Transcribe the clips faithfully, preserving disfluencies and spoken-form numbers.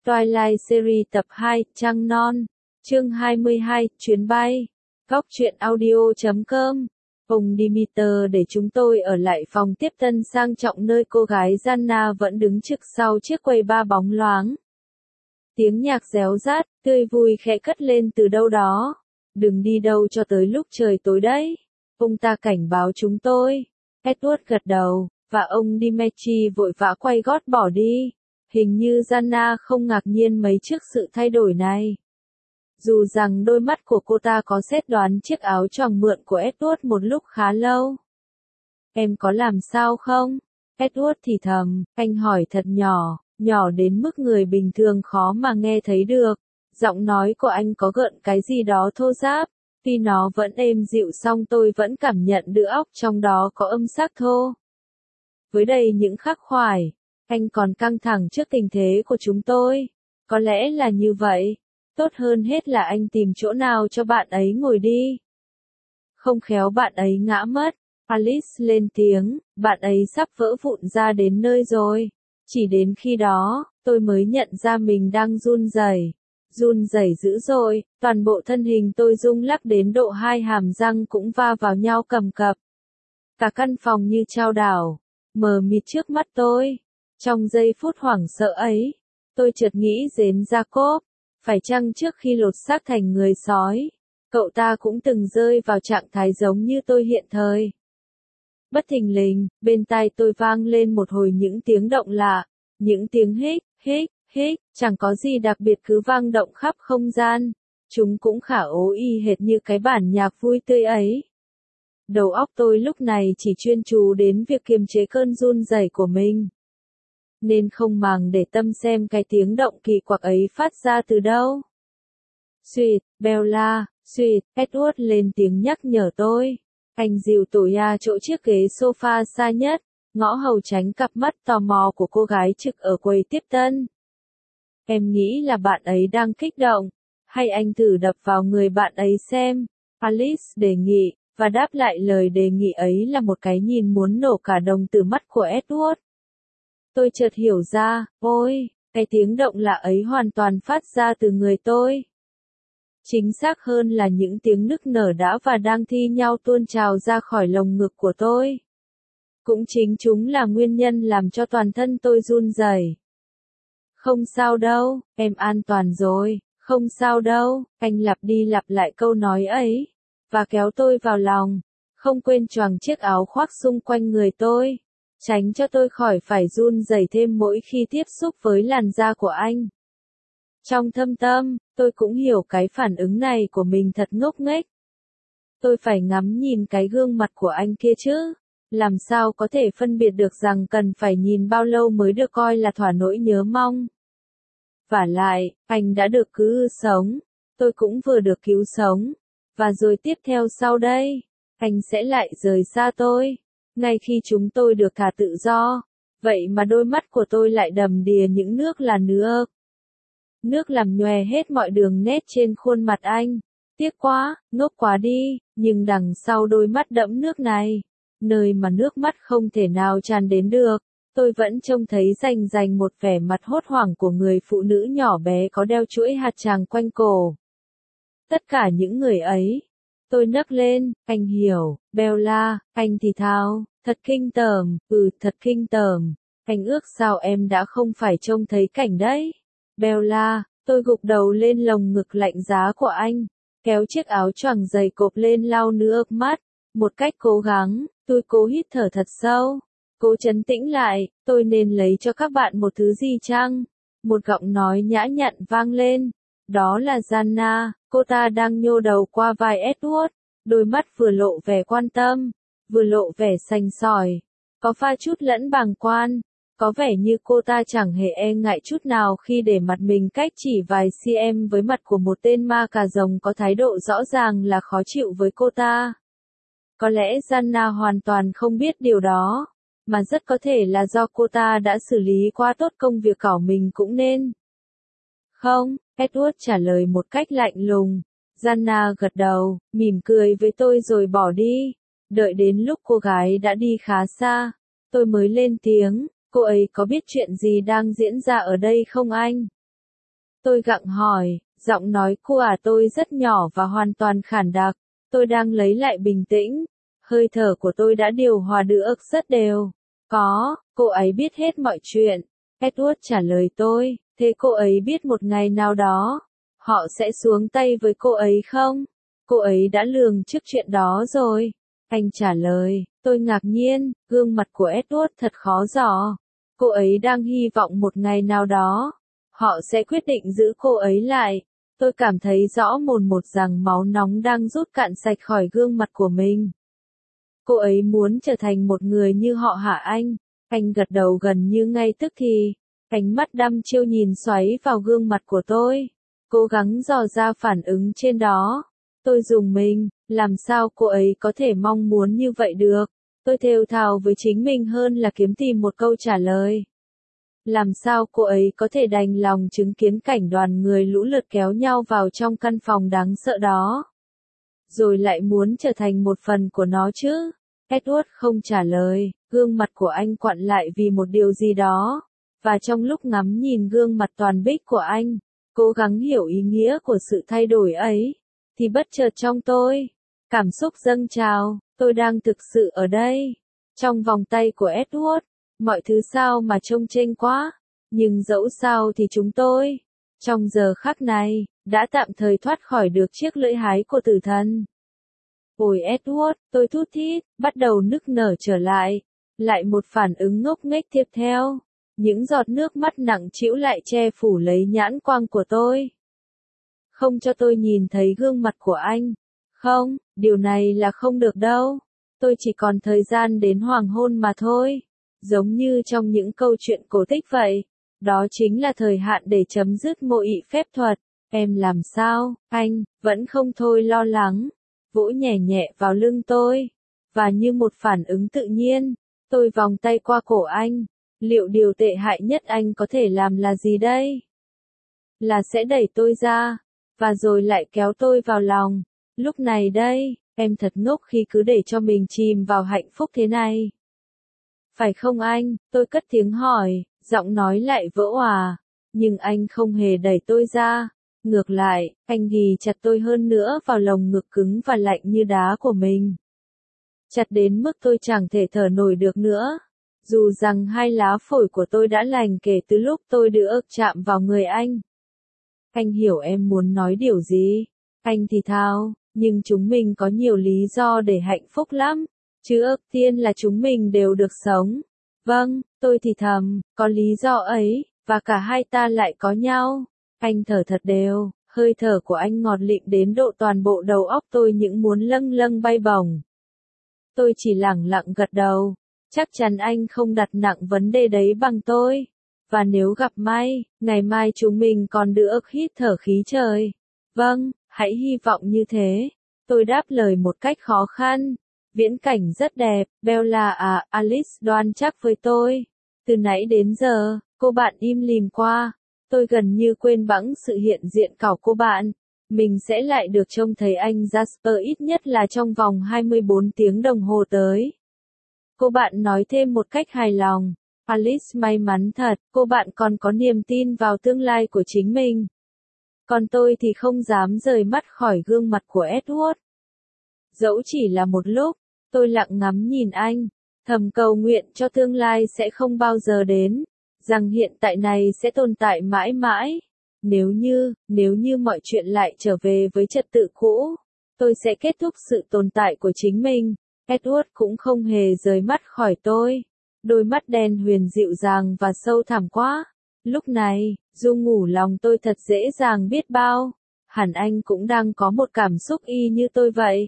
Twilight Series tập hai, Trăng Non. Chương hai mươi hai, Chuyến bay. Góc truyện audio chấm com. Ông Demeter để chúng tôi ở lại phòng tiếp tân sang trọng nơi cô gái Gianna vẫn đứng trực sau chiếc quầy ba bóng loáng. Tiếng nhạc réo rát, tươi vui khẽ cất lên từ đâu đó. Đừng đi đâu cho tới lúc trời tối đấy. Ông ta cảnh báo chúng tôi. Edward gật đầu, và ông Dimitri vội vã quay gót bỏ đi. Hình như Gianna không ngạc nhiên mấy trước sự thay đổi này. Dù rằng đôi mắt của cô ta có xét đoán chiếc áo choàng mượn của Edward một lúc khá lâu. Em có làm sao không? Edward thì thầm, anh hỏi thật nhỏ, nhỏ đến mức người bình thường khó mà nghe thấy được. Giọng nói của anh có gợn cái gì đó thô ráp. Tuy nó vẫn êm dịu song tôi vẫn cảm nhận được óc trong đó có âm sắc thô. Với đầy những khắc khoải. Anh còn căng thẳng trước tình thế của chúng tôi. Có lẽ là như vậy. Tốt hơn hết là anh tìm chỗ nào cho bạn ấy ngồi đi. Không khéo bạn ấy ngã mất. Alice lên tiếng, bạn ấy sắp vỡ vụn ra đến nơi rồi. Chỉ đến khi đó, tôi mới nhận ra mình đang run rẩy. Run rẩy dữ dội, toàn bộ thân hình tôi rung lắc đến độ hai hàm răng cũng va vào nhau cầm cập. Cả căn phòng như chao đảo, mờ mịt trước mắt tôi. Trong giây phút hoảng sợ ấy, tôi chợt nghĩ đến Jacob. Phải chăng trước khi lột xác thành người sói, cậu ta cũng từng rơi vào trạng thái giống như tôi hiện thời. Bất thình lình, bên tai tôi vang lên một hồi những tiếng động lạ, những tiếng hích, hích, hích, chẳng có gì đặc biệt cứ vang động khắp không gian. Chúng cũng khả ố y hệt như cái bản nhạc vui tươi ấy. Đầu óc tôi lúc này chỉ chuyên chú đến việc kiềm chế cơn run rẩy của mình. Nên không màng để tâm xem cái tiếng động kỳ quặc ấy phát ra từ đâu. Sweet, Bella, Sweet, Edward lên tiếng nhắc nhở tôi. Anh dìu tôi ra chỗ chiếc ghế sofa xa nhất, ngõ hầu tránh cặp mắt tò mò của cô gái trực ở quầy tiếp tân. Em nghĩ là bạn ấy đang kích động, hay anh thử đập vào người bạn ấy xem, Alice đề nghị, và đáp lại lời đề nghị ấy là một cái nhìn muốn nổ cả đồng từ mắt của Edward. Tôi chợt hiểu ra, ôi, cái tiếng động lạ ấy hoàn toàn phát ra từ người tôi. Chính xác hơn là những tiếng nức nở đã và đang thi nhau tuôn trào ra khỏi lồng ngực của tôi. Cũng chính chúng là nguyên nhân làm cho toàn thân tôi run rẩy. Không sao đâu, em an toàn rồi, không sao đâu, anh lặp đi lặp lại câu nói ấy, và kéo tôi vào lòng, không quên choàng chiếc áo khoác xung quanh người tôi. Tránh cho tôi khỏi phải run rẩy thêm mỗi khi tiếp xúc với làn da của anh. Trong thâm tâm, tôi cũng hiểu cái phản ứng này của mình thật ngốc nghếch. Tôi phải ngắm nhìn cái gương mặt của anh kia chứ, làm sao có thể phân biệt được rằng cần phải nhìn bao lâu mới được coi là thỏa nỗi nhớ mong. Vả lại, anh đã được cứu sống, tôi cũng vừa được cứu sống, và rồi tiếp theo sau đây, anh sẽ lại rời xa tôi. Ngay khi chúng tôi được thả tự do, vậy mà đôi mắt của tôi lại đầm đìa những nước là nước. Nước làm nhòe hết mọi đường nét trên khuôn mặt anh. Tiếc quá, ngốc quá đi, nhưng đằng sau đôi mắt đẫm nước này, nơi mà nước mắt không thể nào tràn đến được, tôi vẫn trông thấy rành rành một vẻ mặt hốt hoảng của người phụ nữ nhỏ bé có đeo chuỗi hạt tràng quanh cổ. Tất cả những người ấy. Tôi nấc lên, anh hiểu, Bella, anh thì thào, thật kinh tởm, ừ thật kinh tởm, anh ước sao em đã không phải trông thấy cảnh đấy. Bella, tôi gục đầu lên lồng ngực lạnh giá của anh, kéo chiếc áo choàng dày cộp lên lau nước mắt, một cách cố gắng, tôi cố hít thở thật sâu, cố trấn tĩnh lại, tôi nên lấy cho các bạn một thứ gì chăng? Một giọng nói nhã nhặn vang lên, đó là Gianna. Cô ta đang nhô đầu qua vai Edward, đôi mắt vừa lộ vẻ quan tâm, vừa lộ vẻ sành sỏi, có pha chút lẫn bàng quan, có vẻ như cô ta chẳng hề e ngại chút nào khi để mặt mình cách chỉ vài cm với mặt của một tên ma cà rồng có thái độ rõ ràng là khó chịu với cô ta. Có lẽ Gianna hoàn toàn không biết điều đó, mà rất có thể là do cô ta đã xử lý quá tốt công việc của mình cũng nên. Không, Edward trả lời một cách lạnh lùng. Gianna gật đầu, mỉm cười với tôi rồi bỏ đi. Đợi đến lúc cô gái đã đi khá xa, tôi mới lên tiếng, cô ấy có biết chuyện gì đang diễn ra ở đây không anh? Tôi gặng hỏi, giọng nói của tôi rất nhỏ và hoàn toàn khản đặc. Tôi đang lấy lại bình tĩnh. Hơi thở của tôi đã điều hòa được rất đều. Có, cô ấy biết hết mọi chuyện. Edward trả lời tôi, thế cô ấy biết một ngày nào đó, họ sẽ xuống tay với cô ấy không? Cô ấy đã lường trước chuyện đó rồi. Anh trả lời, tôi ngạc nhiên, gương mặt của Edward thật khó dò. Cô ấy đang hy vọng một ngày nào đó, họ sẽ quyết định giữ cô ấy lại. Tôi cảm thấy rõ mồn một rằng máu nóng đang rút cạn sạch khỏi gương mặt của mình. Cô ấy muốn trở thành một người như họ hả anh? Anh gật đầu gần như ngay tức thì. Ánh mắt đăm chiêu nhìn xoáy vào gương mặt của tôi. Cố gắng dò ra phản ứng trên đó. Tôi rùng mình, làm sao cô ấy có thể mong muốn như vậy được? Tôi thều thào với chính mình hơn là kiếm tìm một câu trả lời. Làm sao cô ấy có thể đành lòng chứng kiến cảnh đoàn người lũ lượt kéo nhau vào trong căn phòng đáng sợ đó? Rồi lại muốn trở thành một phần của nó chứ? Edward không trả lời, gương mặt của anh quặn lại vì một điều gì đó. Và trong lúc ngắm nhìn gương mặt toàn bích của anh, cố gắng hiểu ý nghĩa của sự thay đổi ấy, thì bất chợt trong tôi, cảm xúc dâng trào, tôi đang thực sự ở đây, trong vòng tay của Edward. Mọi thứ sao mà trông chênh quá, nhưng dẫu sao thì chúng tôi, trong giờ khắc này, đã tạm thời thoát khỏi được chiếc lưỡi hái của tử thần. Ôi Edward, tôi thút thít, bắt đầu nức nở trở lại. Lại một phản ứng ngốc nghếch tiếp theo. Những giọt nước mắt nặng trĩu lại che phủ lấy nhãn quang của tôi. Không cho tôi nhìn thấy gương mặt của anh. Không, điều này là không được đâu. Tôi chỉ còn thời gian đến hoàng hôn mà thôi. Giống như trong những câu chuyện cổ tích vậy. Đó chính là thời hạn để chấm dứt mộ ị phép thuật. Em làm sao, anh, vẫn không thôi lo lắng. Vỗ nhẹ nhẹ vào lưng tôi. Và như một phản ứng tự nhiên, tôi vòng tay qua cổ anh. Liệu điều tệ hại nhất anh có thể làm là gì đây? Là sẽ đẩy tôi ra, và rồi lại kéo tôi vào lòng. Lúc này đây, em thật ngốc khi cứ để cho mình chìm vào hạnh phúc thế này. Phải không anh? Tôi cất tiếng hỏi, giọng nói lại vỡ òa. Nhưng anh không hề đẩy tôi ra. Ngược lại, anh ghì chặt tôi hơn nữa vào lồng ngực cứng và lạnh như đá của mình. Chặt đến mức tôi chẳng thể thở nổi được nữa. Dù rằng hai lá phổi của tôi đã lành kể từ lúc tôi được chạm vào người anh. Anh hiểu em muốn nói điều gì. Anh thì thào, nhưng chúng mình có nhiều lý do để hạnh phúc lắm. Chứ ước tiên là chúng mình đều được sống. Vâng, tôi thì thầm, có lý do ấy, và cả hai ta lại có nhau. Anh thở thật đều, hơi thở của anh ngọt lịm đến độ toàn bộ đầu óc tôi những muốn lâng lâng bay bổng. Tôi chỉ lẳng lặng gật đầu. Chắc chắn anh không đặt nặng vấn đề đấy bằng tôi. Và nếu gặp may, ngày mai chúng mình còn được hít thở khí trời. Vâng, hãy hy vọng như thế. Tôi đáp lời một cách khó khăn. Viễn cảnh rất đẹp, Bella à, Alice đoan chắc với tôi. Từ nãy đến giờ, cô bạn im lìm qua. Tôi gần như quên bẵng sự hiện diện của cô bạn. Mình sẽ lại được trông thấy anh Jasper ít nhất là trong vòng hai mươi bốn tiếng đồng hồ tới. Cô bạn nói thêm một cách hài lòng. Alice may mắn thật, cô bạn còn có niềm tin vào tương lai của chính mình. Còn tôi thì không dám rời mắt khỏi gương mặt của Edward. Dẫu chỉ là một lúc, tôi lặng ngắm nhìn anh, thầm cầu nguyện cho tương lai sẽ không bao giờ đến, rằng hiện tại này sẽ tồn tại mãi mãi. Nếu như, nếu như mọi chuyện lại trở về với trật tự cũ, tôi sẽ kết thúc sự tồn tại của chính mình. Edward cũng không hề rời mắt khỏi tôi. Đôi mắt đen huyền dịu dàng và sâu thẳm quá. Lúc này, dù ngủ lòng tôi thật dễ dàng biết bao. Hẳn anh cũng đang có một cảm xúc y như tôi vậy.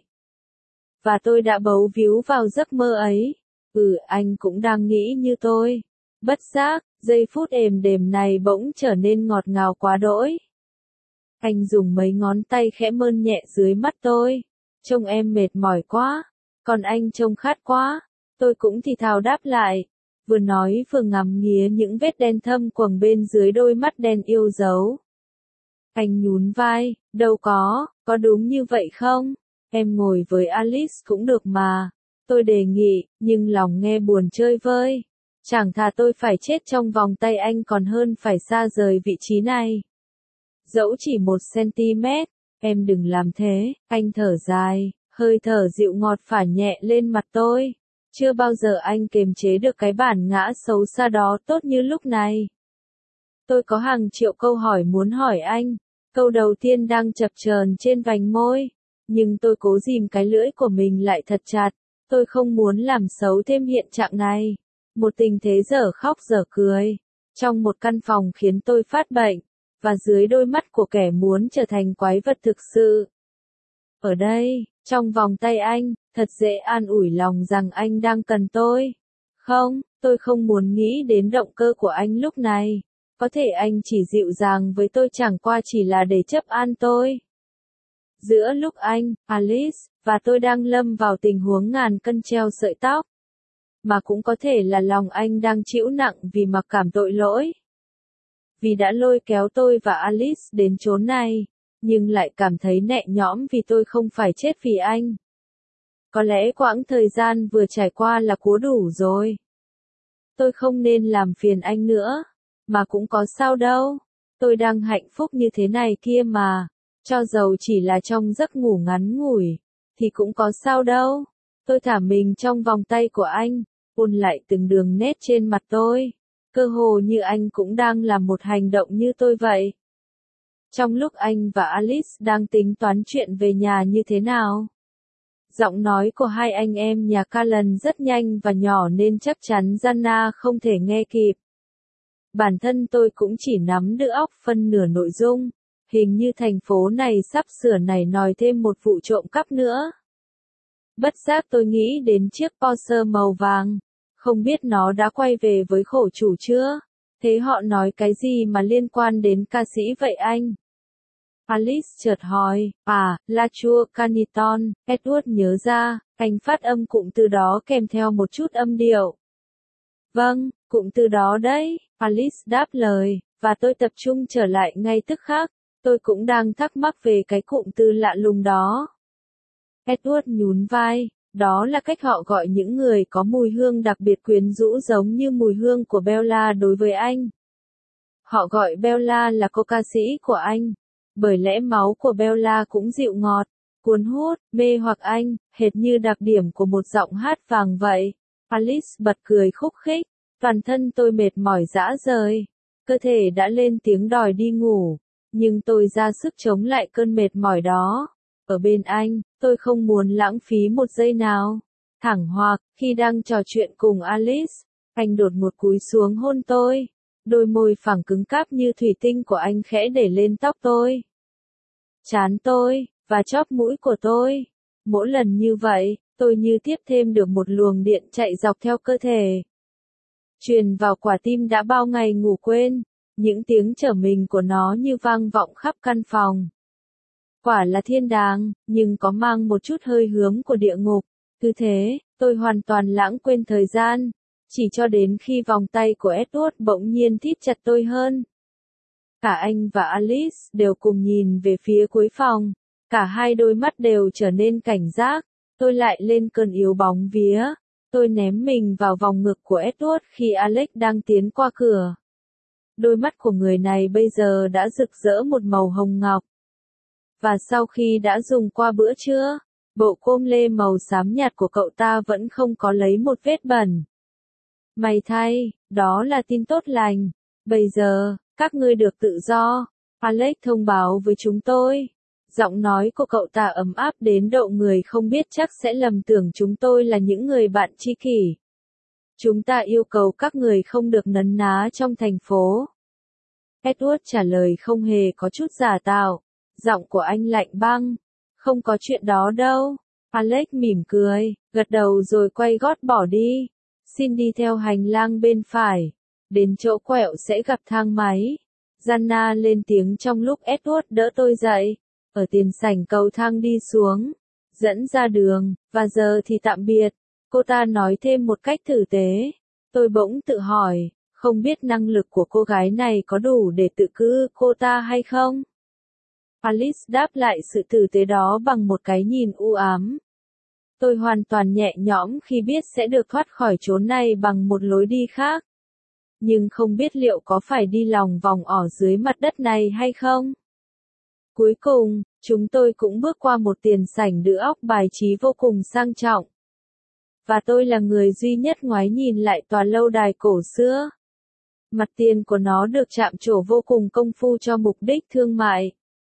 Và tôi đã bấu víu vào giấc mơ ấy. Ừ, anh cũng đang nghĩ như tôi. Bất giác, giây phút êm đềm này bỗng trở nên ngọt ngào quá đỗi. Anh dùng mấy ngón tay khẽ mơn nhẹ dưới mắt tôi. Trông em mệt mỏi quá. Còn anh trông khát quá. Tôi cũng thì thào đáp lại. Vừa nói vừa ngắm nghía những vết đen thâm quầng bên dưới đôi mắt đen yêu dấu. Anh nhún vai. Đâu có, có đúng như vậy không? Em ngồi với Alice cũng được mà. Tôi đề nghị, nhưng lòng nghe buồn chơi vơi. Chẳng thà tôi phải chết trong vòng tay anh còn hơn phải xa rời vị trí này. Dẫu chỉ một centimet, em đừng làm thế, anh thở dài, hơi thở dịu ngọt phả nhẹ lên mặt tôi. Chưa bao giờ anh kiềm chế được cái bản ngã xấu xa đó tốt như lúc này. Tôi có hàng triệu câu hỏi muốn hỏi anh. Câu đầu tiên đang chập chờn trên vành môi, nhưng tôi cố ghim cái lưỡi của mình lại thật chặt. Tôi không muốn làm xấu thêm hiện trạng này. Một tình thế dở khóc dở cười, trong một căn phòng khiến tôi phát bệnh, và dưới đôi mắt của kẻ muốn trở thành quái vật thực sự. Ở đây, trong vòng tay anh, thật dễ an ủi lòng rằng anh đang cần tôi. Không, tôi không muốn nghĩ đến động cơ của anh lúc này. Có thể anh chỉ dịu dàng với tôi chẳng qua chỉ là để chấp an tôi. Giữa lúc anh, Alice, và tôi đang lâm vào tình huống ngàn cân treo sợi tóc. Mà cũng có thể là lòng anh đang chịu nặng vì mặc cảm tội lỗi. Vì đã lôi kéo tôi và Alice đến chốn này, nhưng lại cảm thấy nhẹ nhõm vì tôi không phải chết vì anh. Có lẽ quãng thời gian vừa trải qua là cúa đủ rồi. Tôi không nên làm phiền anh nữa, mà cũng có sao đâu. Tôi đang hạnh phúc như thế này kia mà, cho dầu chỉ là trong giấc ngủ ngắn ngủi, thì cũng có sao đâu. Tôi thả mình trong vòng tay của anh, ôn lại từng đường nét trên mặt tôi, cơ hồ như anh cũng đang làm một hành động như tôi vậy. Trong lúc anh và Alice đang tính toán chuyện về nhà như thế nào, giọng nói của hai anh em nhà Callan rất nhanh và nhỏ nên chắc chắn Jana không thể nghe kịp. Bản thân tôi cũng chỉ nắm được óc phân nửa nội dung, hình như thành phố này sắp sửa nảy nòi thêm một vụ trộm cắp nữa. Bất giác tôi nghĩ đến chiếc Porsche màu vàng, không biết nó đã quay về với khổ chủ chưa? Thế họ nói cái gì mà liên quan đến ca sĩ vậy anh? Alice chợt hỏi, à, La Chua Caniton, Edward nhớ ra, anh phát âm cụm từ đó kèm theo một chút âm điệu. Vâng, cụm từ đó đấy, Alice đáp lời, và tôi tập trung trở lại ngay tức khắc, tôi cũng đang thắc mắc về cái cụm từ lạ lùng đó. Edward nhún vai, đó là cách họ gọi những người có mùi hương đặc biệt quyến rũ giống như mùi hương của Bella đối với anh. Họ gọi Bella là cô ca sĩ của anh, bởi lẽ máu của Bella cũng dịu ngọt, cuốn hút, mê hoặc anh, hệt như đặc điểm của một giọng hát vàng vậy. Alice bật cười khúc khích, toàn thân tôi mệt mỏi rã rời, cơ thể đã lên tiếng đòi đi ngủ, nhưng tôi ra sức chống lại cơn mệt mỏi đó. Ở bên anh, tôi không muốn lãng phí một giây nào. Thẳng hoặc, khi đang trò chuyện cùng Alice, anh đột ngột cúi xuống hôn tôi. Đôi môi phẳng cứng cáp như thủy tinh của anh khẽ để lên tóc tôi, trán tôi, và chóp mũi của tôi. Mỗi lần như vậy, tôi như tiếp thêm được một luồng điện chạy dọc theo cơ thể, truyền vào quả tim đã bao ngày ngủ quên. Những tiếng trở mình của nó như vang vọng khắp căn phòng. Quả là thiên đàng, nhưng có mang một chút hơi hướng của địa ngục. Cứ thế, tôi hoàn toàn lãng quên thời gian, chỉ cho đến khi vòng tay của Edward bỗng nhiên thít chặt tôi hơn. Cả anh và Alice đều cùng nhìn về phía cuối phòng, cả hai đôi mắt đều trở nên cảnh giác. Tôi lại lên cơn yếu bóng vía, tôi ném mình vào vòng ngực của Edward khi Alex đang tiến qua cửa. Đôi mắt của người này bây giờ đã rực rỡ một màu hồng ngọc. Và sau khi đã dùng qua bữa trưa, bộ com lê màu xám nhạt của cậu ta vẫn không có lấy một vết bẩn. May thay, đó là tin tốt lành. Bây giờ, các ngươi được tự do, Alex thông báo với chúng tôi. Giọng nói của cậu ta ấm áp đến độ người không biết chắc sẽ lầm tưởng chúng tôi là những người bạn tri kỷ. Chúng ta yêu cầu các người không được nấn ná trong thành phố. Edward trả lời không hề có chút giả tạo. Giọng của anh lạnh băng. Không có chuyện đó đâu. Alex mỉm cười, gật đầu rồi quay gót bỏ đi. Xin đi theo hành lang bên phải. Đến chỗ quẹo sẽ gặp thang máy. Jana lên tiếng trong lúc Edward đỡ tôi dậy. Ở tiền sảnh cầu thang đi xuống, dẫn ra đường, và giờ thì tạm biệt. Cô ta nói thêm một cách tử tế. Tôi bỗng tự hỏi, không biết năng lực của cô gái này có đủ để tự cứu cô ta hay không? Alice đáp lại sự tử tế đó bằng một cái nhìn u ám. Tôi hoàn toàn nhẹ nhõm khi biết sẽ được thoát khỏi chốn này bằng một lối đi khác. Nhưng không biết liệu có phải đi lòng vòng ở dưới mặt đất này hay không? Cuối cùng, chúng tôi cũng bước qua một tiền sảnh được óc bài trí vô cùng sang trọng. Và tôi là người duy nhất ngoái nhìn lại tòa lâu đài cổ xưa. Mặt tiền của nó được chạm trổ vô cùng công phu cho mục đích thương mại.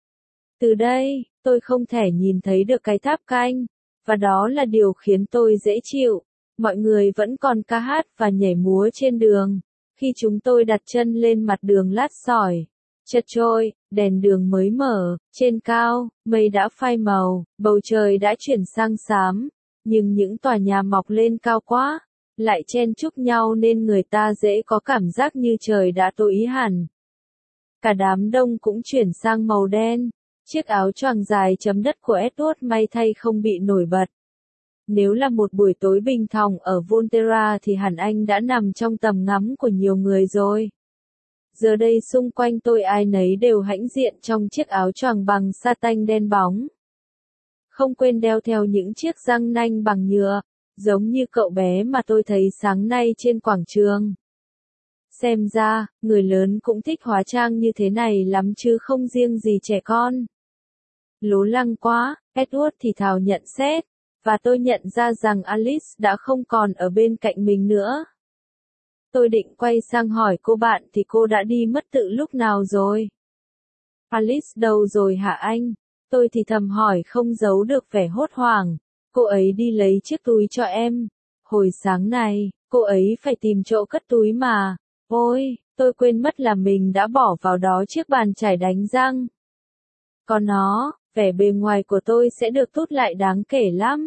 Từ đây, tôi không thể nhìn thấy được cái tháp canh, và đó là điều khiến tôi dễ chịu. Mọi người vẫn còn ca hát và nhảy múa trên đường. Khi chúng tôi đặt chân lên mặt đường lát sỏi, chật chội, đèn đường mới mở, trên cao, mây đã phai màu, bầu trời đã chuyển sang xám, nhưng những tòa nhà mọc lên cao quá, lại chen chúc nhau nên người ta dễ có cảm giác như trời đã tối hẳn. Cả đám đông cũng chuyển sang màu đen, chiếc áo choàng dài chấm đất của Edward may thay không bị nổi bật. Nếu là một buổi tối bình thong ở Volterra thì hẳn anh đã nằm trong tầm ngắm của nhiều người rồi. Giờ đây xung quanh tôi ai nấy đều hãnh diện trong chiếc áo choàng bằng sa tanh đen bóng. Không quên đeo theo những chiếc răng nanh bằng nhựa, giống như cậu bé mà tôi thấy sáng nay trên quảng trường. Xem ra, người lớn cũng thích hóa trang như thế này lắm chứ không riêng gì trẻ con. Lố lăng quá, Edward thì thào nhận xét, và tôi nhận ra rằng Alice đã không còn ở bên cạnh mình nữa. Tôi định quay sang hỏi cô bạn thì cô đã đi mất từ lúc nào rồi? Alice đâu rồi hả anh? Tôi thì thầm hỏi không giấu được vẻ hốt hoảng. Cô ấy đi lấy chiếc túi cho em. Hồi sáng này, cô ấy phải tìm chỗ cất túi mà. Ôi, tôi quên mất là mình đã bỏ vào đó chiếc bàn chải đánh răng. Còn nó, vẻ bề ngoài của tôi sẽ được tốt lại đáng kể lắm.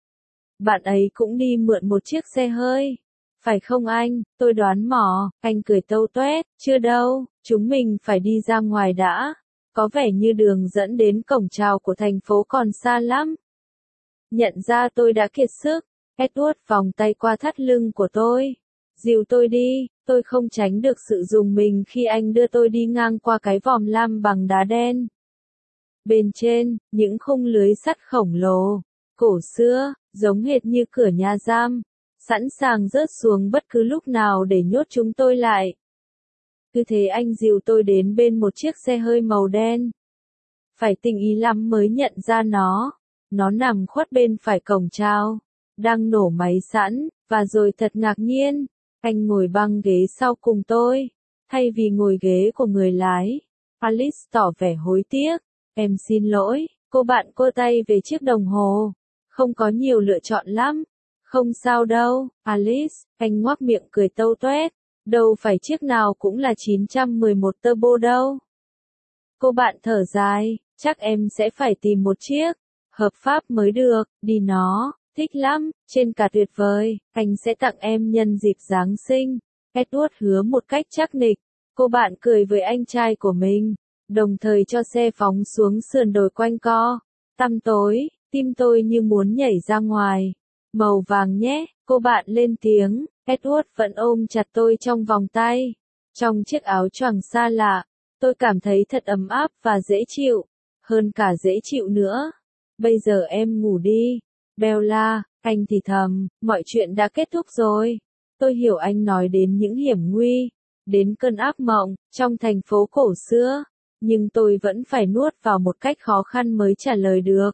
Bạn ấy cũng đi mượn một chiếc xe hơi. Phải không anh? Tôi đoán mò, anh cười tâu toét, chưa đâu, chúng mình phải đi ra ngoài đã. Có vẻ như đường dẫn đến cổng chào của thành phố còn xa lắm. Nhận ra tôi đã kiệt sức, Edward vòng tay qua thắt lưng của tôi. Dìu tôi đi, tôi không tránh được sự rùng mình khi anh đưa tôi đi ngang qua cái vòm lam bằng đá đen. Bên trên, những khung lưới sắt khổng lồ, cổ xưa, giống hệt như cửa nhà giam, sẵn sàng rớt xuống bất cứ lúc nào để nhốt chúng tôi lại. Cứ thế anh dìu tôi đến bên một chiếc xe hơi màu đen. Phải tinh ý lắm mới nhận ra nó. Nó nằm khuất bên phải cổng chào, đang nổ máy sẵn, và rồi thật ngạc nhiên, anh ngồi băng ghế sau cùng tôi, thay vì ngồi ghế của người lái. Alice tỏ vẻ hối tiếc, em xin lỗi, cô bạn cô tay về chiếc đồng hồ, không có nhiều lựa chọn lắm. Không sao đâu, Alice, anh ngoác miệng cười tâu toét, đâu phải chiếc nào cũng là chín trăm mười một turbo đâu. Cô bạn thở dài, chắc em sẽ phải tìm một chiếc hợp pháp mới được, đi nó, thích lắm, trên cả tuyệt vời, anh sẽ tặng em nhân dịp Giáng sinh. Edward hứa một cách chắc nịch, cô bạn cười với anh trai của mình, đồng thời cho xe phóng xuống sườn đồi quanh co. Tăm tối, tim tôi như muốn nhảy ra ngoài. Màu vàng nhé, cô bạn lên tiếng, Edward vẫn ôm chặt tôi trong vòng tay. Trong chiếc áo choàng xa lạ, tôi cảm thấy thật ấm áp và dễ chịu, hơn cả dễ chịu nữa. Bây giờ em ngủ đi. Bella, anh thì thầm, mọi chuyện đã kết thúc rồi. Tôi hiểu anh nói đến những hiểm nguy, đến cơn ác mộng, trong thành phố cổ xưa, nhưng tôi vẫn phải nuốt vào một cách khó khăn mới trả lời được.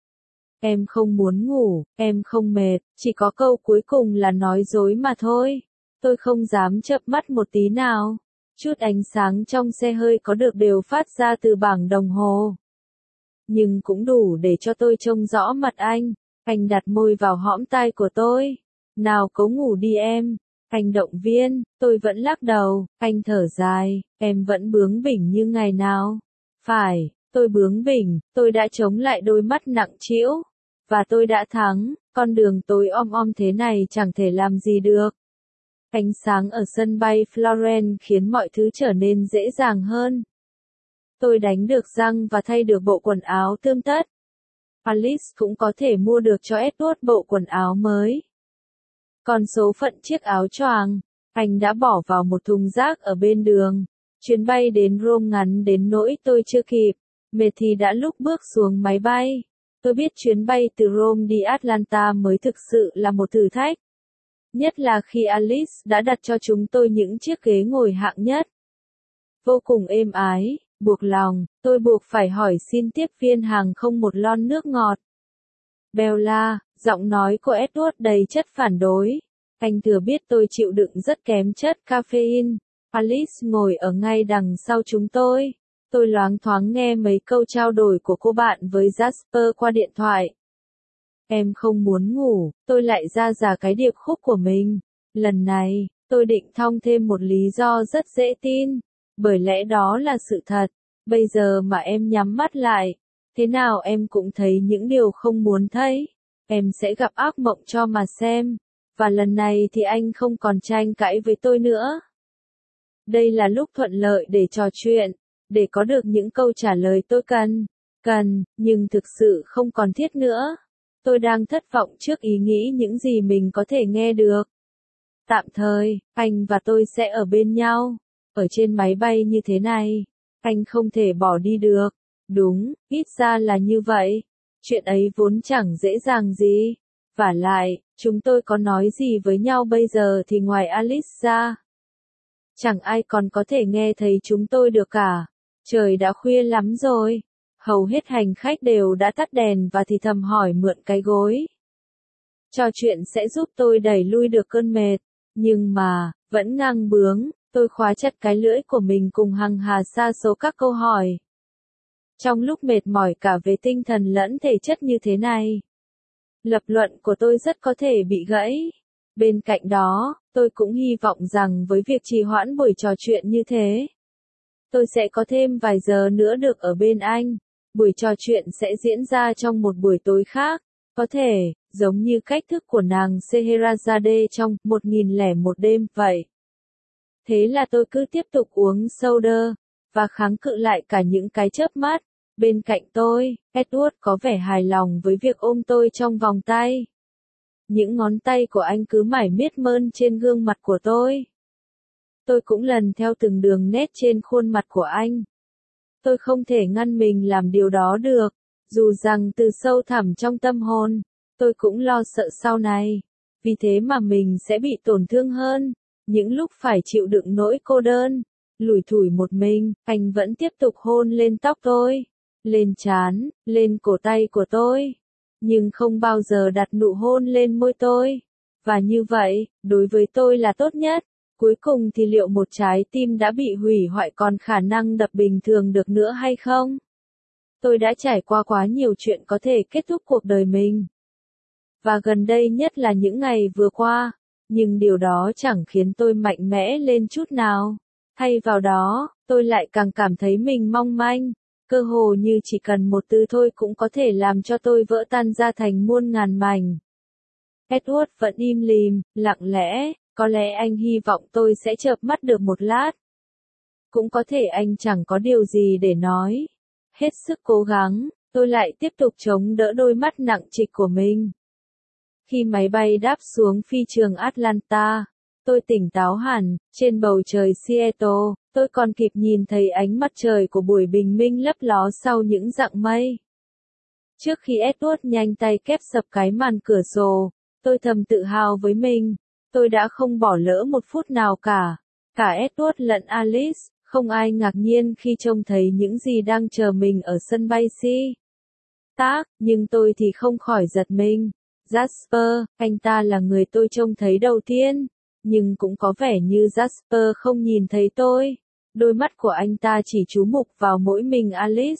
Em không muốn ngủ, em không mệt, chỉ có câu cuối cùng là nói dối mà thôi. Tôi không dám chợp mắt một tí nào. Chút ánh sáng trong xe hơi có được đều phát ra từ bảng đồng hồ. Nhưng cũng đủ để cho tôi trông rõ mặt anh. Anh đặt môi vào hõm tai của tôi. Nào cố ngủ đi em. Anh động viên, tôi vẫn lắc đầu. Anh thở dài, em vẫn bướng bỉnh như ngày nào. Phải, tôi bướng bỉnh, tôi đã chống lại đôi mắt nặng trĩu. Và tôi đã thắng, con đường tối om om thế này chẳng thể làm gì được. Ánh sáng ở sân bay Florence khiến mọi thứ trở nên dễ dàng hơn. Tôi đánh được răng và thay được bộ quần áo tươm tất. Alice cũng có thể mua được cho Edward bộ quần áo mới. Còn số phận chiếc áo choàng, anh đã bỏ vào một thùng rác ở bên đường. Chuyến bay đến Rome ngắn đến nỗi tôi chưa kịp, mệt thì đã lúc bước xuống máy bay. Tôi biết chuyến bay từ Rome đi Atlanta mới thực sự là một thử thách. Nhất là khi Alice đã đặt cho chúng tôi những chiếc ghế ngồi hạng nhất. Vô cùng êm ái, Buộc lòng, tôi buộc phải hỏi xin tiếp viên hàng không một lon nước ngọt. Bella, giọng nói của Edward đầy chất phản đối. Anh thừa biết tôi chịu đựng rất kém chất caffeine. Alice ngồi ở ngay đằng sau chúng tôi. Tôi loáng thoáng nghe mấy câu trao đổi của cô bạn với Jasper qua điện thoại. Em không muốn ngủ, tôi lại ra giả cái điệp khúc của mình. Lần này, tôi định thong thêm một lý do rất dễ tin. Bởi lẽ đó là sự thật. Bây giờ mà em nhắm mắt lại, thế nào em cũng thấy những điều không muốn thấy. Em sẽ gặp ác mộng cho mà xem. Và lần này thì anh không còn tranh cãi với tôi nữa. Đây là lúc thuận lợi để trò chuyện, để có được những câu trả lời tôi cần. Cần, nhưng thực sự không còn thiết nữa. Tôi đang thất vọng trước ý nghĩ những gì mình có thể nghe được. Tạm thời, anh và tôi sẽ ở bên nhau. Ở trên máy bay như thế này, anh không thể bỏ đi được. Đúng, ít ra là như vậy. Chuyện ấy vốn chẳng dễ dàng gì. Vả lại, chúng tôi có nói gì với nhau bây giờ thì ngoài Alice ra. Chẳng ai còn có thể nghe thấy chúng tôi được cả. Trời đã khuya lắm rồi. Hầu hết hành khách đều đã tắt đèn và thì thầm hỏi mượn cái gối. Trò chuyện sẽ giúp tôi đẩy lui được cơn mệt. Nhưng mà, vẫn ngang bướng, tôi khóa chặt cái lưỡi của mình cùng hằng hà sa số các câu hỏi. Trong lúc mệt mỏi cả về tinh thần lẫn thể chất như thế này, lập luận của tôi rất có thể bị gãy. Bên cạnh đó, tôi cũng hy vọng rằng với việc trì hoãn buổi trò chuyện như thế, tôi sẽ có thêm vài giờ nữa được ở bên anh. Buổi trò chuyện sẽ diễn ra trong một buổi tối khác, có thể, giống như cách thức của nàng Scheherazade trong một nghìn lẻ một đêm vậy. Thế là tôi cứ tiếp tục uống soda, và kháng cự lại cả những cái chớp mắt. Bên cạnh tôi, Edward có vẻ hài lòng với việc ôm tôi trong vòng tay. Những ngón tay của anh cứ mải miết mơn trên gương mặt của tôi. Tôi cũng lần theo từng đường nét trên khuôn mặt của anh. Tôi không thể ngăn mình làm điều đó được, dù rằng từ sâu thẳm trong tâm hồn, tôi cũng lo sợ sau này. Vì thế mà mình sẽ bị tổn thương hơn. Những lúc phải chịu đựng nỗi cô đơn, lủi thủi một mình, anh vẫn tiếp tục hôn lên tóc tôi, lên trán, lên cổ tay của tôi. Nhưng không bao giờ đặt nụ hôn lên môi tôi. Và như vậy, đối với tôi là tốt nhất. Cuối cùng thì liệu một trái tim đã bị hủy hoại còn khả năng đập bình thường được nữa hay không? Tôi đã trải qua quá nhiều chuyện có thể kết thúc cuộc đời mình. Và gần đây nhất là những ngày vừa qua. Nhưng điều đó chẳng khiến tôi mạnh mẽ lên chút nào. Thay vào đó, tôi lại càng cảm thấy mình mong manh. Cơ hồ như chỉ cần một từ thôi cũng có thể làm cho tôi vỡ tan ra thành muôn ngàn mảnh. Edward vẫn im lìm, lặng lẽ. Có lẽ anh hy vọng tôi sẽ chợp mắt được một lát. Cũng có thể anh chẳng có điều gì để nói. Hết sức cố gắng, tôi lại tiếp tục chống đỡ đôi mắt nặng trịch của mình. Khi máy bay đáp xuống phi trường Atlanta, tôi tỉnh táo hẳn. Trên bầu trời Seattle, tôi còn kịp nhìn thấy ánh mặt trời của buổi bình minh lấp ló sau những dặng mây. Trước khi Edward nhanh tay kép sập cái màn cửa sổ, tôi thầm tự hào với mình. Tôi đã không bỏ lỡ một phút nào cả. Cả Edward lẫn Alice, không ai ngạc nhiên khi trông thấy những gì đang chờ mình ở sân bay Si. Tác, nhưng tôi thì không khỏi giật mình. Jasper, anh ta là người tôi trông thấy đầu tiên. Nhưng cũng có vẻ như Jasper không nhìn thấy tôi. Đôi mắt của anh ta chỉ chú mục vào mỗi mình Alice.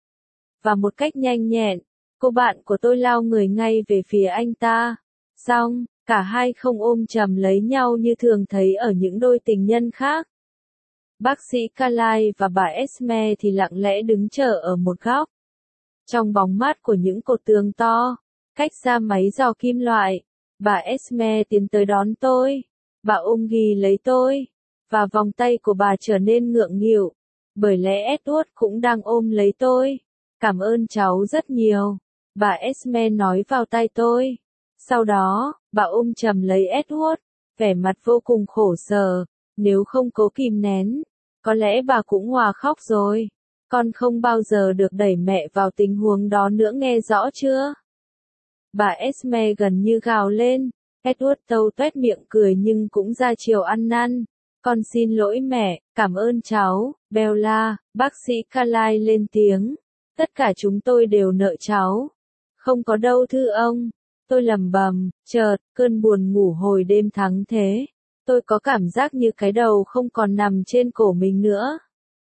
Và một cách nhanh nhẹn, cô bạn của tôi lao người ngay về phía anh ta. Xong. Cả hai không ôm chầm lấy nhau như thường thấy ở những đôi tình nhân khác. Bác sĩ Carlyle và bà Esme thì lặng lẽ đứng chờ ở một góc. Trong bóng mát của những cột tường to, cách xa máy dò kim loại, bà Esme tiến tới đón tôi. Bà ôm ghì lấy tôi, và vòng tay của bà trở nên ngượng nghịu, bởi lẽ Edward cũng đang ôm lấy tôi. Cảm ơn cháu rất nhiều, bà Esme nói vào tai tôi. Sau đó, bà ôm chầm lấy Edward, vẻ mặt vô cùng khổ sở. Nếu không cố kìm nén, có lẽ bà cũng hòa khóc rồi. Con không bao giờ được đẩy mẹ vào tình huống đó nữa, nghe rõ chưa? Bà Esme gần như gào lên. Edward tâu tuét miệng cười nhưng cũng ra chiều ăn năn. Con xin lỗi mẹ, cảm ơn cháu, Bella, bác sĩ Carlyle lên tiếng. Tất cả chúng tôi đều nợ cháu. Không có đâu thưa ông. Tôi lẩm bẩm, chợt, cơn buồn ngủ hồi đêm thắng thế. Tôi có cảm giác như cái đầu không còn nằm trên cổ mình nữa.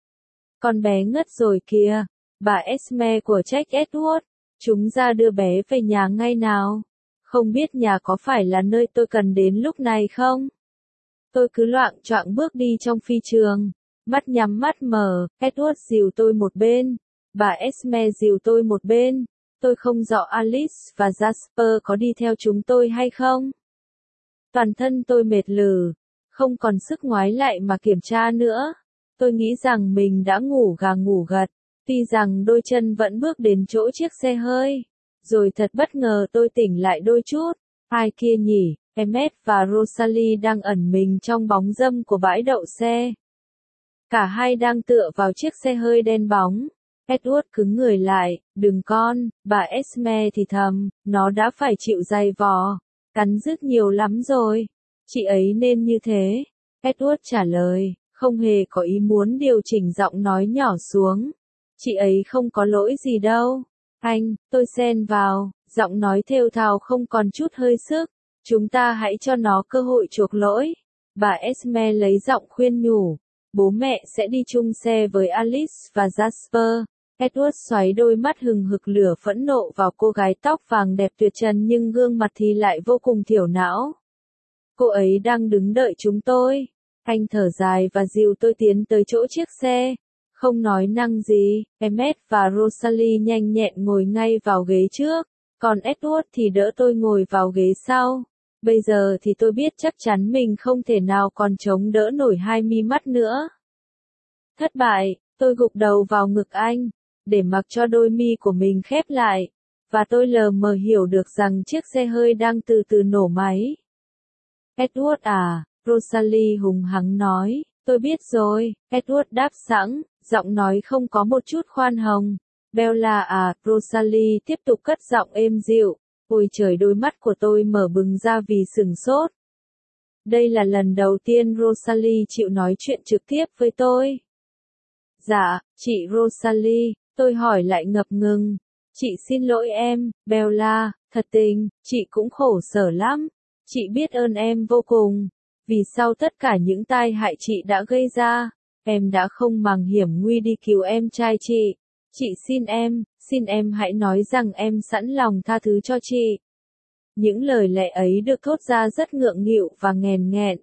Con bé ngất rồi kìa, bà Esme của Jack Edward. Chúng ra đưa bé về nhà ngay nào. Không biết nhà có phải là nơi tôi cần đến lúc này không? Tôi cứ loạng choạng bước đi trong phi trường. Mắt nhắm mắt mở, Edward dìu tôi một bên. Bà Esme dìu tôi một bên. Tôi không rõ Alice và Jasper có đi theo chúng tôi hay không. Toàn thân tôi mệt lử, không còn sức ngoái lại mà kiểm tra nữa. Tôi nghĩ rằng mình đã ngủ gà ngủ gật, tuy rằng đôi chân vẫn bước đến chỗ chiếc xe hơi. Rồi thật bất ngờ tôi tỉnh lại đôi chút. Ai kia nhỉ? Emmet và Rosalie đang ẩn mình trong bóng râm của bãi đậu xe. Cả hai đang tựa vào chiếc xe hơi đen bóng. Edward cứng người lại, đừng con, bà Esme thì thầm, nó đã phải chịu dày vò, cắn rứt nhiều lắm rồi. Chị ấy nên như thế. Edward trả lời, không hề có ý muốn điều chỉnh giọng nói nhỏ xuống. Chị ấy không có lỗi gì đâu. Anh, tôi xen vào, giọng nói thều thào không còn chút hơi sức. Chúng ta hãy cho nó cơ hội chuộc lỗi. Bà Esme lấy giọng khuyên nhủ. Bố mẹ sẽ đi chung xe với Alice và Jasper. Edward xoáy đôi mắt hừng hực lửa phẫn nộ vào cô gái tóc vàng đẹp tuyệt trần nhưng gương mặt thì lại vô cùng thiểu não. Cô ấy đang đứng đợi chúng tôi. Anh thở dài và dìu tôi tiến tới chỗ chiếc xe. Không nói năng gì, Emmet và Rosalie nhanh nhẹn ngồi ngay vào ghế trước. Còn Edward thì đỡ tôi ngồi vào ghế sau. Bây giờ thì tôi biết chắc chắn mình không thể nào còn chống đỡ nổi hai mi mắt nữa. Thất bại, tôi gục đầu vào ngực anh, để mặc cho đôi mi của mình khép lại. Và tôi lờ mờ hiểu được rằng chiếc xe hơi đang từ từ nổ máy. Edward à, Rosalie hùng hắng nói, tôi biết rồi, Edward đáp sẵn, giọng nói không có một chút khoan hồng. Bella à, Rosalie tiếp tục cất giọng êm dịu. Ôi trời, đôi mắt của tôi mở bừng ra vì sửng sốt. Đây là lần đầu tiên Rosalie chịu nói chuyện trực tiếp với tôi. Dạ, chị Rosalie, tôi hỏi lại ngập ngừng. Chị xin lỗi em, Bella, thật tình, chị cũng khổ sở lắm. Chị biết ơn em vô cùng. Vì sau tất cả những tai hại chị đã gây ra, em đã không màng hiểm nguy đi cứu em trai chị. Chị xin em, xin em hãy nói rằng em sẵn lòng tha thứ cho chị. Những lời lẽ ấy được thốt ra rất ngượng nghịu và nghèn nghẹn.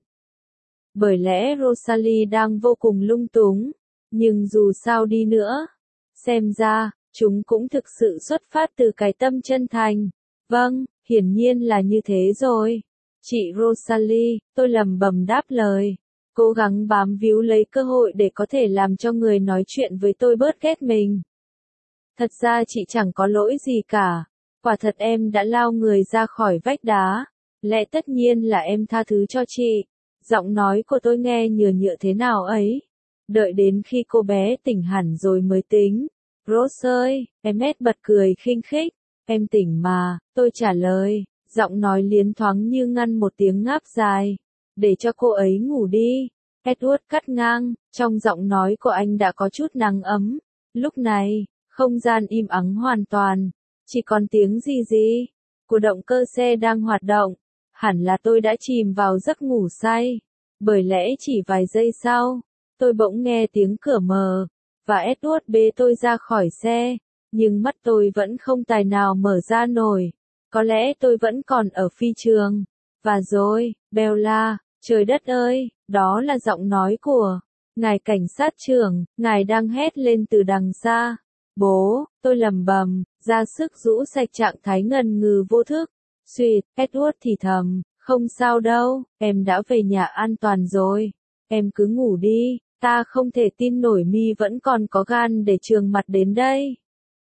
Bởi lẽ Rosalie đang vô cùng lung túng, nhưng dù sao đi nữa, xem ra, chúng cũng thực sự xuất phát từ cái tâm chân thành. Vâng, hiển nhiên là như thế rồi. Chị Rosalie, tôi lẩm bẩm đáp lời, cố gắng bám víu lấy cơ hội để có thể làm cho người nói chuyện với tôi bớt ghét mình. Thật ra chị chẳng có lỗi gì cả. Quả thật em đã lao người ra khỏi vách đá. Lẽ tất nhiên là em tha thứ cho chị. Giọng nói của tôi nghe nhừa nhựa thế nào ấy. Đợi đến khi cô bé tỉnh hẳn rồi mới tính. Rose ơi, Emmet bật cười khinh khích. Em tỉnh mà, tôi trả lời. Giọng nói liến thoáng như ngăn một tiếng ngáp dài. Để cho cô ấy ngủ đi. Edward cắt ngang, trong giọng nói của anh đã có chút nắng ấm. Lúc này, không gian im ắng hoàn toàn, chỉ còn tiếng gì gì của động cơ xe đang hoạt động. Hẳn là tôi đã chìm vào giấc ngủ say. Bởi lẽ chỉ vài giây sau, tôi bỗng nghe tiếng cửa mở, và Edward bế tôi ra khỏi xe, nhưng mắt tôi vẫn không tài nào mở ra nổi. Có lẽ tôi vẫn còn ở phi trường. Và rồi, Bella, trời đất ơi, đó là giọng nói của ngài cảnh sát trưởng, ngài đang hét lên từ đằng xa. Bố, tôi lẩm bẩm, ra sức rũ sạch trạng thái ngần ngừ vô thức. Sweet, Edward thì thầm, không sao đâu, em đã về nhà an toàn rồi. Em cứ ngủ đi, ta không thể tin nổi mi vẫn còn có gan để trường mặt đến đây.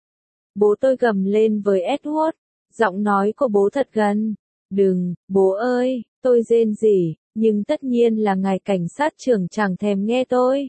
Bố, tôi gầm lên với Edward, giọng nói của bố thật gần. Đừng, bố ơi, tôi rên rỉ, nhưng tất nhiên là ngài cảnh sát trưởng chẳng thèm nghe tôi.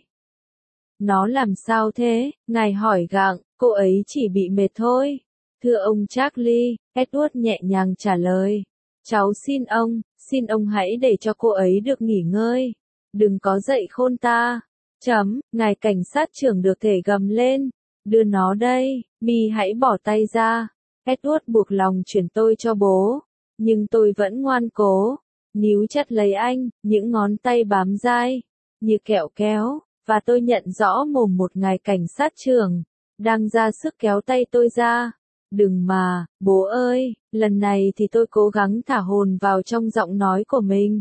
Nó làm sao thế? Ngài hỏi gặng, cô ấy chỉ bị mệt thôi. Thưa ông Charlie, Edward nhẹ nhàng trả lời. Cháu xin ông, xin ông hãy để cho cô ấy được nghỉ ngơi. Đừng có dậy khôn ta. Chấm, ngài cảnh sát trưởng được thể gầm lên. Đưa nó đây, mi hãy bỏ tay ra. Edward buộc lòng chuyển tôi cho bố. Nhưng tôi vẫn ngoan cố. Níu chặt lấy anh, những ngón tay bám dai, như kẹo kéo. Và tôi nhận rõ mồm một ngài cảnh sát trưởng, đang ra sức kéo tay tôi ra. Đừng mà, bố ơi, lần này thì tôi cố gắng thả hồn vào trong giọng nói của mình.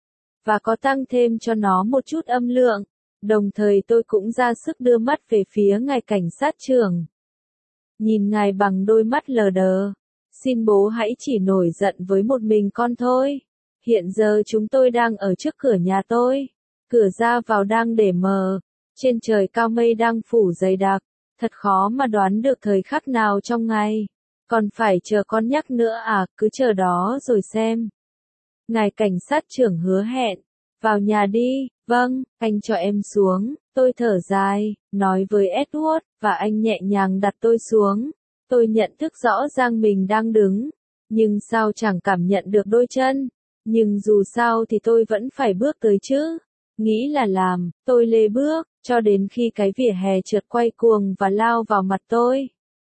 Và có tăng thêm cho nó một chút âm lượng. Đồng thời tôi cũng ra sức đưa mắt về phía ngài cảnh sát trưởng. Nhìn ngài bằng đôi mắt lờ đờ. Xin bố hãy chỉ nổi giận với một mình con thôi. Hiện giờ chúng tôi đang ở trước cửa nhà tôi. Cửa ra vào đang để mờ. Trên trời cao mây đang phủ dày đặc. Thật khó mà đoán được thời khắc nào trong ngày. Còn phải chờ con nhắc nữa à, cứ chờ đó rồi xem. Ngài cảnh sát trưởng hứa hẹn. Vào nhà đi, vâng, anh cho em xuống. Tôi thở dài, nói với Edward, và anh nhẹ nhàng đặt tôi xuống. Tôi nhận thức rõ ràng mình đang đứng. Nhưng sao chẳng cảm nhận được đôi chân. Nhưng dù sao thì tôi vẫn phải bước tới chứ. Nghĩ là làm, tôi lê bước, cho đến khi cái vỉa hè trượt quay cuồng và lao vào mặt tôi.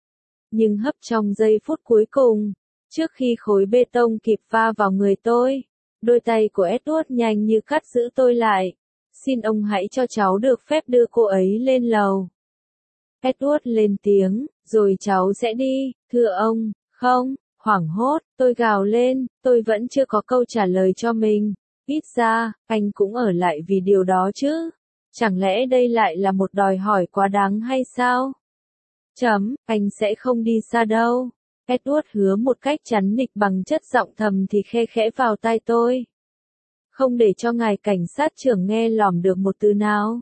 Nhưng hấp trong giây phút cuối cùng, trước khi khối bê tông kịp va vào người tôi, đôi tay của Edward nhanh như cắt giữ tôi lại. Xin ông hãy cho cháu được phép đưa cô ấy lên lầu. Edward lên tiếng, rồi cháu sẽ đi, thưa ông, không, hoảng hốt, tôi gào lên, tôi vẫn chưa có câu trả lời cho mình. Ít ra, anh cũng ở lại vì điều đó chứ. Chẳng lẽ đây lại là một đòi hỏi quá đáng hay sao? Chấm, anh sẽ không đi xa đâu. Edward hứa một cách chắn nịch bằng chất giọng thầm thì khe khẽ vào tai tôi. Không để cho ngài cảnh sát trưởng nghe lỏm được một từ nào.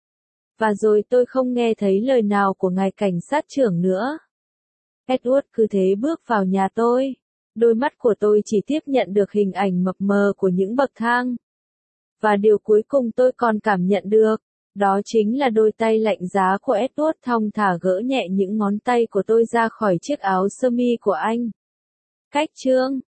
Và rồi tôi không nghe thấy lời nào của ngài cảnh sát trưởng nữa. Edward cứ thế bước vào nhà tôi. Đôi mắt của tôi chỉ tiếp nhận được hình ảnh mập mờ của những bậc thang. Và điều cuối cùng tôi còn cảm nhận được, đó chính là đôi tay lạnh giá của Edward thong thả gỡ nhẹ những ngón tay của tôi ra khỏi chiếc áo sơ mi của anh. Cách chương